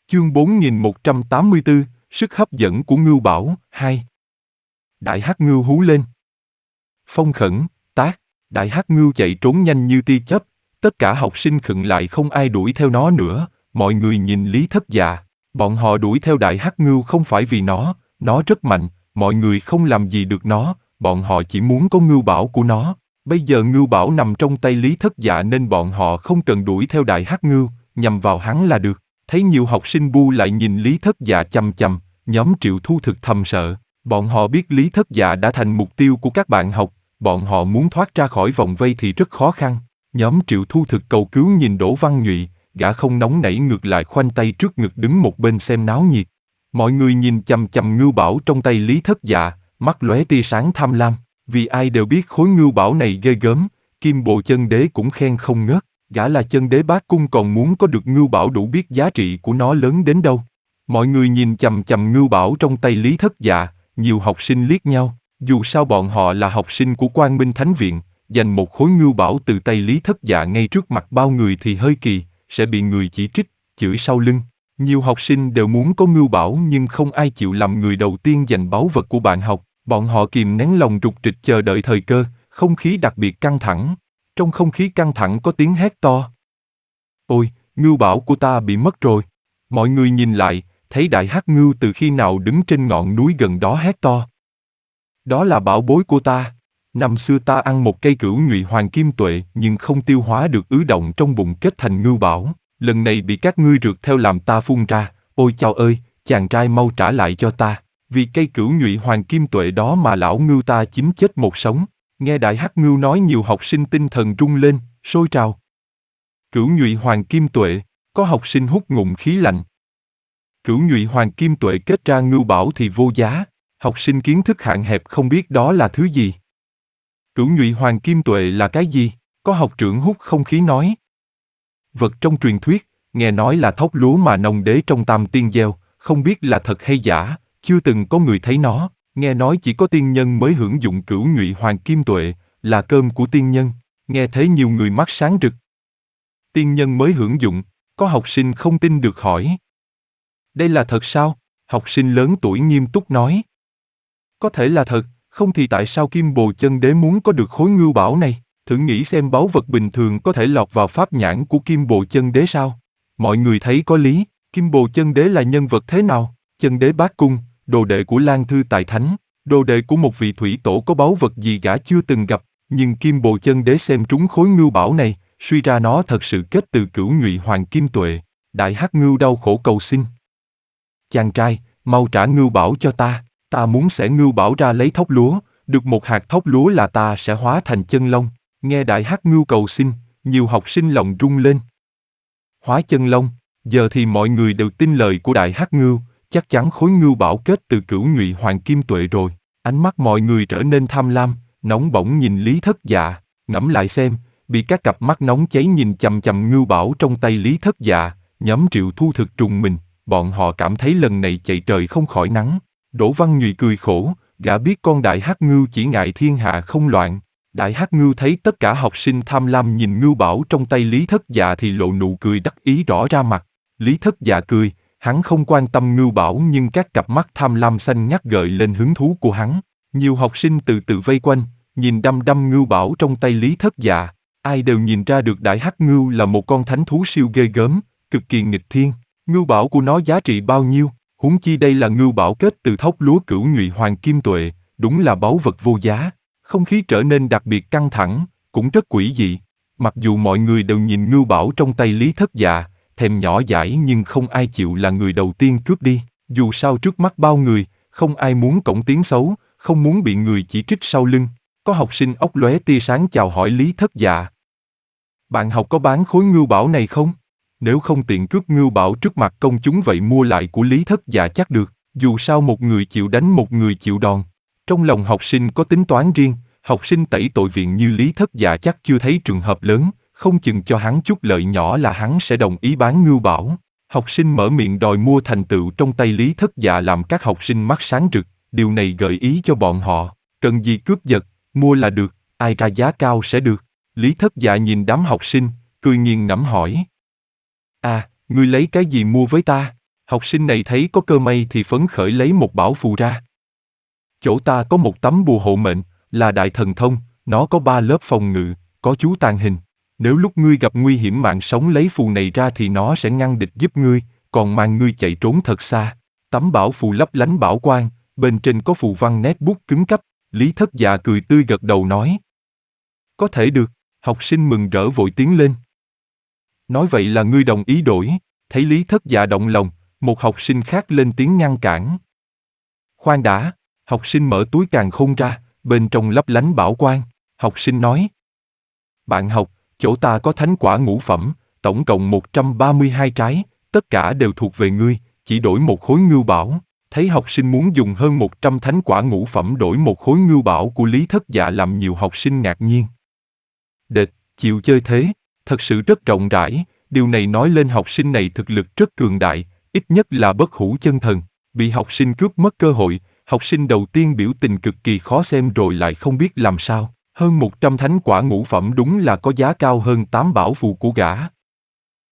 Chương 4184, sức hấp dẫn của Ngưu Bảo, 2. Đại hắc ngưu hú lên. Phong khẩn, tác, đại hắc ngưu chạy trốn nhanh như tia chớp, tất cả học sinh khựng lại không ai đuổi theo nó nữa, mọi người nhìn Lý Thất Dạ, bọn họ đuổi theo đại hắc ngưu không phải vì nó rất mạnh, mọi người không làm gì được nó, bọn họ chỉ muốn có ngưu bảo của nó. Bây giờ ngưu bảo nằm trong tay Lý Thất Dạ nên bọn họ không cần đuổi theo đại hắc ngưu, nhằm vào hắn là được. Thấy nhiều học sinh bu lại nhìn Lý Thất Dạ chằm chằm, nhóm Triệu Thu Thực thầm sợ. Bọn họ biết Lý Thất Dạ đã thành mục tiêu của các bạn học, bọn họ muốn thoát ra khỏi vòng vây thì rất khó khăn. Nhóm Triệu Thu Thực cầu cứu nhìn Đỗ Văn Nhụy, gã không nóng nảy ngược lại khoanh tay trước ngực đứng một bên xem náo nhiệt. Mọi người nhìn chằm chằm ngưu bảo trong tay Lý Thất Dạ, mắt lóe tia sáng tham lam, vì ai đều biết khối ngưu bảo này ghê gớm, Kim Bồ Chân Đế cũng khen không ngớt. Gã là Chân Đế Bát Cung còn muốn có được ngưu bảo đủ biết giá trị của nó lớn đến đâu. Mọi người nhìn chằm chằm ngưu bảo trong tay Lý Thất Dạ, nhiều học sinh liếc nhau, dù sao bọn họ là học sinh của Quang Minh Thánh Viện, giành một khối ngưu bảo từ tay Lý Thất Dạ ngay trước mặt bao người thì hơi kỳ, sẽ bị người chỉ trích, chửi sau lưng. Nhiều học sinh đều muốn có ngưu bảo nhưng không ai chịu làm người đầu tiên giành báu vật của bạn học, bọn họ kìm nén lòng rục rịch chờ đợi thời cơ, không khí đặc biệt căng thẳng. Trong không khí căng thẳng có tiếng hét to. Ôi, ngưu bảo của ta bị mất rồi. Mọi người nhìn lại, thấy đại hắc ngưu từ khi nào đứng trên ngọn núi gần đó hét to. Đó là bảo bối của ta. Năm xưa ta ăn một cây cửu nhụy hoàng kim tuệ nhưng không tiêu hóa được ứ động trong bụng kết thành ngưu bảo. Lần này bị các ngươi rượt theo làm ta phun ra. Ôi chao ơi, chàng trai mau trả lại cho ta. Vì cây cửu nhụy hoàng kim tuệ đó mà lão ngưu ta chín chết một sống. Nghe đại hắc ngưu nói nhiều học sinh tinh thần rung lên, sôi trào. Cửu nhụy hoàng kim tuệ, có học sinh hút ngụm khí lạnh. Cửu nhụy hoàng kim tuệ kết ra ngưu bảo thì vô giá, học sinh kiến thức hạn hẹp không biết đó là thứ gì. Cửu nhụy hoàng kim tuệ là cái gì? Có học trưởng hút không khí nói. Vật trong truyền thuyết, nghe nói là thóc lúa mà nông đế trong Tam Tiên gieo, không biết là thật hay giả, chưa từng có người thấy nó. Nghe nói chỉ có tiên nhân mới hưởng dụng cửu nhụy hoàng kim tuệ, là cơm của tiên nhân. Nghe thấy nhiều người mắt sáng rực. Tiên nhân mới hưởng dụng, có học sinh không tin được hỏi. Đây là thật sao? Học sinh lớn tuổi nghiêm túc nói. Có thể là thật, không thì tại sao Kim Bồ Chân Đế muốn có được khối ngưu bảo này? Thử nghĩ xem báu vật bình thường có thể lọt vào pháp nhãn của Kim Bồ Chân Đế sao? Mọi người thấy có lý, Kim Bồ Chân Đế là nhân vật thế nào? Chân Đế Bát Cung, đồ đệ của Lan Thư Tài Thánh, đồ đệ của một vị thủy tổ có báu vật gì gã chưa từng gặp, nhưng Kim Bồ Chân Đế xem trúng khối ngưu bảo này, suy ra nó thật sự kết từ cửu nhụy hoàng kim tuệ. Đại hắc ngưu đau khổ cầu xin. Chàng trai, mau trả ngưu bảo cho ta muốn xẻ ngưu bảo ra lấy thóc lúa, được một hạt thóc lúa là ta sẽ hóa thành chân long. Nghe đại hắc ngưu cầu xin, nhiều học sinh lòng rung lên. Hóa chân long, giờ thì mọi người đều tin lời của đại hắc ngưu. Chắc chắn khối ngưu bảo kết từ cửu nhụy hoàng kim tuệ rồi. Ánh mắt mọi người trở nên tham lam, nóng bỏng nhìn Lý Thất Dạ, ngẫm lại xem, bị các cặp mắt nóng cháy nhìn chằm chằm ngưu bảo trong tay Lý Thất Dạ, nhóm Triệu Thu Thực trùng mình, bọn họ cảm thấy lần này chạy trời không khỏi nắng. Đỗ Văn Nhụy cười khổ, gã biết con đại hắc ngưu chỉ ngại thiên hạ không loạn. Đại hắc ngưu thấy tất cả học sinh tham lam nhìn ngưu bảo trong tay Lý Thất Dạ thì lộ nụ cười đắc ý rõ ra mặt. Lý Thất Dạ cười. Hắn không quan tâm ngưu bảo nhưng các cặp mắt tham lam xanh ngắt gợi lên hứng thú của hắn. Nhiều học sinh từ từ vây quanh, nhìn đăm đăm ngưu bảo trong tay Lý Thất Dạ. Ai đều nhìn ra được đại hắc ngưu là một con thánh thú siêu ghê gớm, cực kỳ nghịch thiên. Ngưu bảo của nó giá trị bao nhiêu, huống chi đây là ngưu bảo kết từ thóc lúa cửu nhụy hoàng kim tuệ, đúng là báu vật vô giá. Không khí trở nên đặc biệt căng thẳng, cũng rất quỷ dị. Mặc dù mọi người đều nhìn ngưu bảo trong tay Lý Thất Dạ, thèm nhỏ dãi nhưng không ai chịu là người đầu tiên cướp đi. Dù sao trước mắt bao người, không ai muốn cổng tiếng xấu, không muốn bị người chỉ trích sau lưng. Có học sinh óc lóe tia sáng chào hỏi Lý Thất Dạ. Bạn học có bán khối ngưu bảo này không? Nếu không tiện cướp ngưu bảo trước mặt công chúng vậy mua lại của Lý Thất Dạ chắc được. Dù sao một người chịu đánh một người chịu đòn. Trong lòng học sinh có tính toán riêng, học sinh tẩy tội viện như Lý Thất Dạ chắc chưa thấy trường hợp lớn. Không chừng cho hắn chút lợi nhỏ là hắn sẽ đồng ý bán ngưu bảo. Học sinh mở miệng đòi mua thành tựu trong tay Lý Thất Dạ làm các học sinh mắt sáng rực, điều này gợi ý cho bọn họ, cần gì cướp giật, mua là được, ai ra giá cao sẽ được. Lý Thất Dạ nhìn đám học sinh, cười nghiền ngẫm hỏi. À, ngươi lấy cái gì mua với ta? Học sinh này thấy có cơ may thì phấn khởi lấy một bảo phù ra. Chỗ ta có một tấm bùa hộ mệnh, là đại thần thông, nó có 3 lớp phòng ngự, có chú tàn hình. Nếu lúc ngươi gặp nguy hiểm mạng sống lấy phù này ra thì nó sẽ ngăn địch giúp ngươi, còn mang ngươi chạy trốn thật xa. Tấm bảo phù lấp lánh bảo quang, bên trên có phù văn nét bút cứng cáp. Lý Thất Dạ cười tươi gật đầu nói. Có thể được, học sinh mừng rỡ vội tiến lên. Nói vậy là ngươi đồng ý đổi, thấy Lý Thất Dạ động lòng, một học sinh khác lên tiếng ngăn cản. Khoan đã, học sinh mở túi càn khôn ra, bên trong lấp lánh bảo quang, học sinh nói. Bạn học, chỗ ta có thánh quả ngũ phẩm, tổng cộng 132 trái, tất cả đều thuộc về ngươi, chỉ đổi một khối ngưu bảo. Thấy học sinh muốn dùng hơn 100 thánh quả ngũ phẩm đổi một khối ngưu bảo của Lý Thất Dạ làm nhiều học sinh ngạc nhiên. Đệt, chịu chơi thế, thật sự rất rộng rãi, điều này nói lên học sinh này thực lực rất cường đại, ít nhất là bất hủ chân thần. Bị học sinh cướp mất cơ hội, học sinh đầu tiên biểu tình cực kỳ khó xem rồi lại không biết làm sao. Hơn 100 thánh quả ngũ phẩm đúng là có giá cao hơn 8 bảo phù của gã.